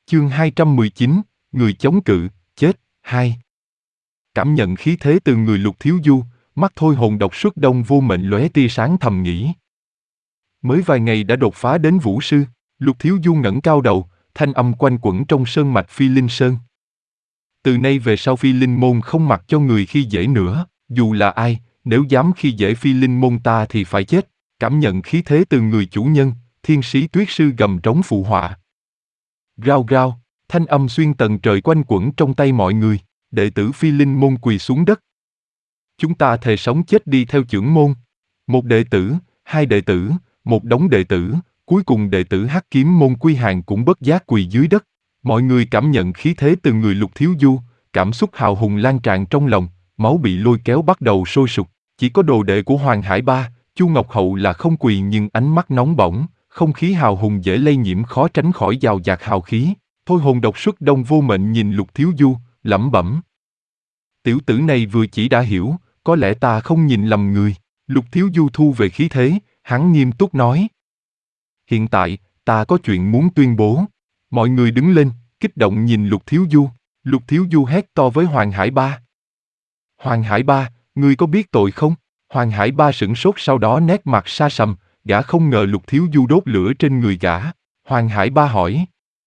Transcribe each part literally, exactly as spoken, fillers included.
Chương hai trăm mười chín, người chống cự, chết, hai. Cảm nhận khí thế từ người Lục Thiếu Du, mắt Thôi Hồn độc xuất đông vô mệnh lóe tia sáng thầm nghĩ. Mới vài ngày đã đột phá đến vũ sư, Lục Thiếu Du ngẩng cao đầu, thanh âm quanh quẩn trong sơn mạch Phi Linh Sơn. Từ nay về sau Phi Linh môn không mặc cho người khi dễ nữa, dù là ai, nếu dám khi dễ Phi Linh môn ta thì phải chết. Cảm nhận khí thế từ người chủ nhân, thiên sĩ tuyết sư gầm trống phụ họa. Rao rao, thanh âm xuyên tầng trời quanh quẩn trong tay mọi người, đệ tử Phi Linh môn quỳ xuống đất. Chúng ta thề sống chết đi theo chưởng môn. Một đệ tử, hai đệ tử, một đống đệ tử, cuối cùng đệ tử Hắc Kiếm môn Quy Hàng cũng bất giác quỳ dưới đất. Mọi người cảm nhận khí thế từ người Lục Thiếu Du, cảm xúc hào hùng lan tràn trong lòng, máu bị lôi kéo bắt đầu sôi sục. Chỉ có đồ đệ của Hoàng Hải Ba, Chu Ngọc Hậu là không quỳ nhưng ánh mắt nóng bỏng, không khí hào hùng dễ lây nhiễm khó tránh khỏi giàu dạt hào khí. Thôi Hồn độc xuất đông vô mệnh nhìn Lục Thiếu Du, lẩm bẩm. Tiểu tử này vừa chỉ đã hiểu, có lẽ ta không nhìn lầm người. Lục Thiếu Du thu về khí thế, hắn nghiêm túc nói. Hiện tại, ta có chuyện muốn tuyên bố. Mọi người đứng lên, kích động nhìn Lục Thiếu Du. Lục Thiếu Du hét to với Hoàng Hải Ba. Hoàng Hải Ba, ngươi có biết tội không? Hoàng Hải Ba sửng sốt sau đó nét mặt sa sầm, gã không ngờ Lục Thiếu Du đốt lửa trên người gã. Hoàng Hải Ba hỏi.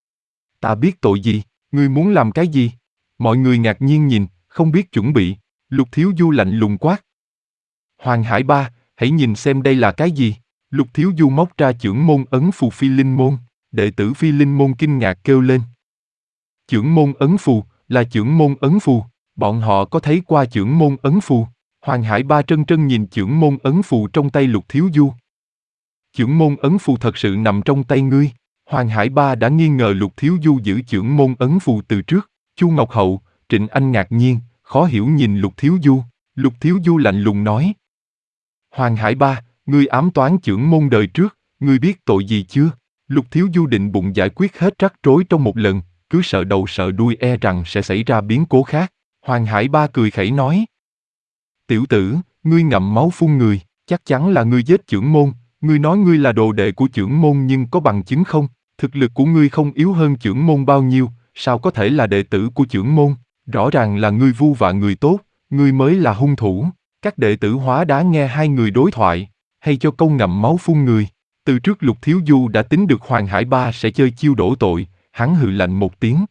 Ta biết tội gì, ngươi muốn làm cái gì? Mọi người ngạc nhiên nhìn, không biết chuẩn bị. Lục Thiếu Du lạnh lùng quát. Hoàng Hải Ba, hãy nhìn xem đây là cái gì? Lục Thiếu Du móc ra chưởng môn ấn phù Phi Linh môn. Đệ tử Phi Linh môn kinh ngạc kêu lên. Chưởng môn ấn phù, là chưởng môn ấn phù. Bọn họ có thấy qua chưởng môn ấn phù? Hoàng Hải Ba trân trân nhìn chưởng môn ấn phù trong tay Lục Thiếu Du. Chưởng môn ấn phù thật sự nằm trong tay ngươi. Hoàng Hải Ba đã nghi ngờ Lục Thiếu Du giữ chưởng môn ấn phù từ trước. Chu Ngọc Hậu, Trịnh Anh ngạc nhiên, khó hiểu nhìn Lục Thiếu Du. Lục Thiếu Du lạnh lùng nói. Hoàng Hải Ba, ngươi ám toán chưởng môn đời trước, ngươi biết tội gì chưa? Lục Thiếu Du định bụng giải quyết hết rắc rối trong một lần, cứ sợ đầu sợ đuôi e rằng sẽ xảy ra biến cố khác. Hoàng Hải Ba cười khẩy nói. Tiểu tử, ngươi ngậm máu phun người, chắc chắn là ngươi giết chưởng môn. Ngươi nói ngươi là đồ đệ của chưởng môn nhưng có bằng chứng không? Thực lực của ngươi không yếu hơn chưởng môn bao nhiêu, sao có thể là đệ tử của chưởng môn? Rõ ràng là ngươi vu vạ người tốt, ngươi mới là hung thủ. Các đệ tử Hóa Đá nghe hai người đối thoại, hay cho câu ngậm máu phun người. Từ trước Lục Thiếu Du đã tính được Hoàng Hải Ba sẽ chơi chiêu đổ tội, hắn hừ lạnh một tiếng.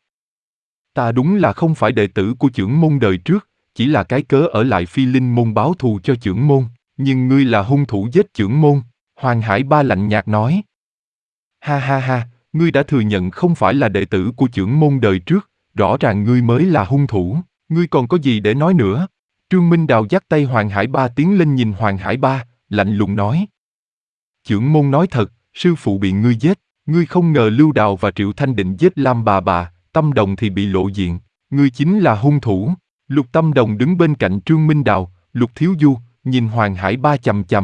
Ta đúng là không phải đệ tử của chưởng môn đời trước, chỉ là cái cớ ở lại Phi Linh môn báo thù cho chưởng môn, nhưng ngươi là hung thủ giết chưởng môn. Hoàng Hải Ba lạnh nhạt nói. Ha ha ha, ngươi đã thừa nhận không phải là đệ tử của chưởng môn đời trước, rõ ràng ngươi mới là hung thủ, ngươi còn có gì để nói nữa? Trương Minh Đào dắt tay Hoàng Hải Ba tiến lên nhìn Hoàng Hải Ba, lạnh lùng nói. Chưởng môn nói thật, sư phụ bị ngươi giết, ngươi không ngờ Lưu Đào và Triệu Thanh định giết Lam bà bà, Tâm Đồng thì bị lộ diện, ngươi chính là hung thủ. Lục Tâm Đồng đứng bên cạnh Trương Minh Đào, Lục Thiếu Du, nhìn Hoàng Hải Ba chằm chằm.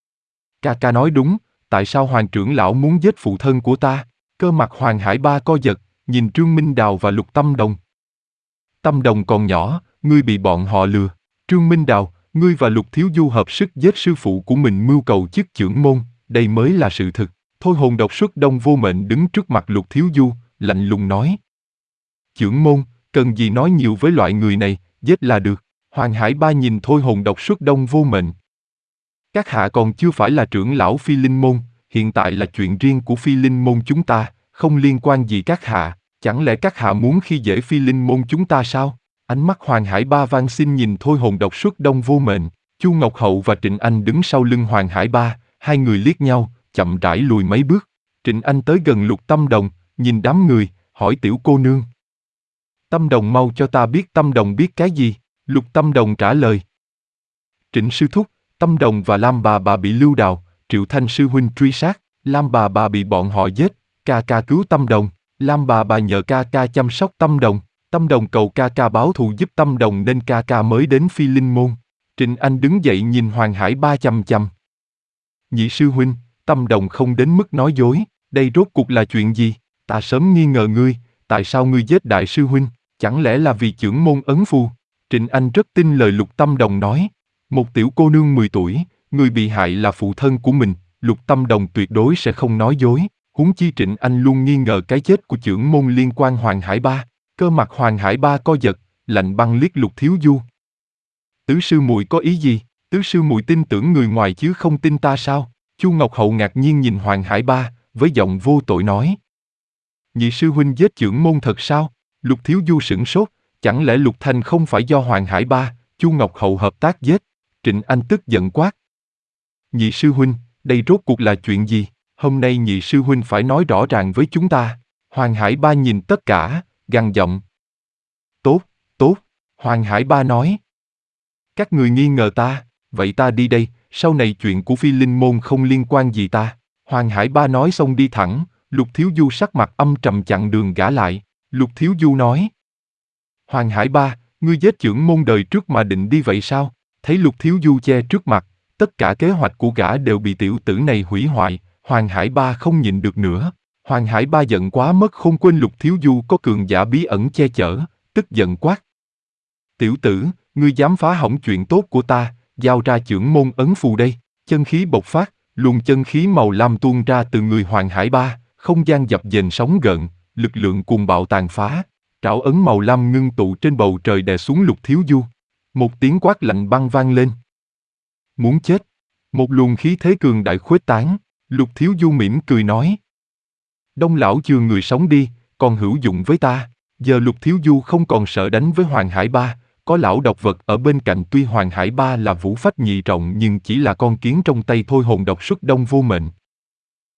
Ca ca nói đúng, tại sao Hoàng trưởng lão muốn giết phụ thân của ta? Cơ mặt Hoàng Hải Ba co giật, nhìn Trương Minh Đào và Lục Tâm Đồng. Tâm Đồng còn nhỏ, ngươi bị bọn họ lừa. Trương Minh Đào, ngươi và Lục Thiếu Du hợp sức giết sư phụ của mình mưu cầu chức chưởng môn, đây mới là sự thực. Thôi Hồn độc xuất đông vô mệnh đứng trước mặt Lục Thiếu Du, lạnh lùng nói. Chưởng môn, cần gì nói nhiều với loại người này, giết là được. Hoàng Hải Ba nhìn Thôi Hồn độc xuất đông vô mệnh. Các hạ còn chưa phải là trưởng lão Phi Linh môn, hiện tại là chuyện riêng của Phi Linh môn chúng ta, không liên quan gì các hạ, chẳng lẽ các hạ muốn khi dễ Phi Linh môn chúng ta sao? Ánh mắt Hoàng Hải Ba van xin nhìn Thôi Hồn độc xuất đông vô mệnh. Chu Ngọc Hậu và Trịnh Anh đứng sau lưng Hoàng Hải Ba, hai người liếc nhau, chậm rãi lùi mấy bước. Trịnh Anh tới gần Lục Tâm Đồng, nhìn đám người, hỏi tiểu cô nương. Tâm Đồng mau cho ta biết Tâm Đồng biết cái gì? Lục Tâm Đồng trả lời. Trịnh sư thúc, Tâm Đồng và Lam bà bà bị Lưu Đào, Triệu Thanh sư huynh truy sát, Lam bà bà bị bọn họ giết, ca ca cứu Tâm Đồng, Lam bà bà nhờ ca ca chăm sóc Tâm Đồng, Tâm Đồng cầu ca ca báo thù giúp Tâm Đồng nên ca ca mới đến Phi Linh môn. Trịnh Anh đứng dậy nhìn Hoàng Hải Ba chằm chằm. Nhị sư huynh, Tâm Đồng không đến mức nói dối, đây rốt cuộc là chuyện gì? Ta sớm nghi ngờ ngươi, tại sao ngươi giết đại sư huynh, chẳng lẽ là vì chưởng môn ấn phù? Trịnh Anh rất tin lời Lục Tâm Đồng nói. Một tiểu cô nương mười tuổi, người bị hại là phụ thân của mình, Lục Tâm Đồng tuyệt đối sẽ không nói dối. Huống chi Trịnh Anh luôn nghi ngờ cái chết của chưởng môn liên quan Hoàng Hải Ba. Cơ mặt Hoàng Hải Ba co giật, lạnh băng liếc Lục Thiếu Du. Tứ sư muội có ý gì? Tứ sư muội tin tưởng người ngoài chứ không tin ta sao? Chu Ngọc Hậu ngạc nhiên nhìn Hoàng Hải Ba, với giọng vô tội nói. Nhị sư huynh giết chưởng môn thật sao? Lục Thiếu Du sửng sốt, chẳng lẽ Lục Thanh không phải do Hoàng Hải Ba, Chu Ngọc Hậu hợp tác giết? Trịnh Anh tức giận quát. Nhị sư huynh, đây rốt cuộc là chuyện gì? Hôm nay nhị sư huynh phải nói rõ ràng với chúng ta. Hoàng Hải Ba nhìn tất cả, gằn giọng. Tốt, tốt, Hoàng Hải Ba nói. Các người nghi ngờ ta, vậy ta đi đây, sau này chuyện của Phi Linh môn không liên quan gì ta. Hoàng Hải Ba nói xong đi thẳng, Lục Thiếu Du sắc mặt âm trầm chặn đường gã lại. Lục Thiếu Du nói. Hoàng Hải Ba, ngươi giết chưởng môn đời trước mà định đi vậy sao? Thấy Lục Thiếu Du che trước mặt, tất cả kế hoạch của gã đều bị tiểu tử này hủy hoại, Hoàng Hải Ba không nhịn được nữa. Hoàng Hải Ba giận quá mất không quên Lục Thiếu Du có cường giả bí ẩn che chở, tức giận quát. Tiểu tử, ngươi dám phá hỏng chuyện tốt của ta, giao ra chưởng môn ấn phù đây. Chân khí bộc phát, luồng chân khí màu lam tuôn ra từ người Hoàng Hải Ba, không gian dập dềnh sóng gợn, lực lượng cuồng bạo tàn phá. Trảo ấn màu lam ngưng tụ trên bầu trời đè xuống Lục Thiếu Du. Một tiếng quát lạnh băng vang lên. Muốn chết. Một luồng khí thế cường đại khuếch tán, Lục Thiếu Du mỉm cười nói. Đông lão chừa người sống đi, còn hữu dụng với ta. Giờ Lục Thiếu Du không còn sợ đánh với Hoàng Hải Ba, có lão độc vật ở bên cạnh. Tuy Hoàng Hải Ba là vũ phách nhị trọng nhưng chỉ là con kiến trong tay thôi, hồn độc xuất đông vô mệnh.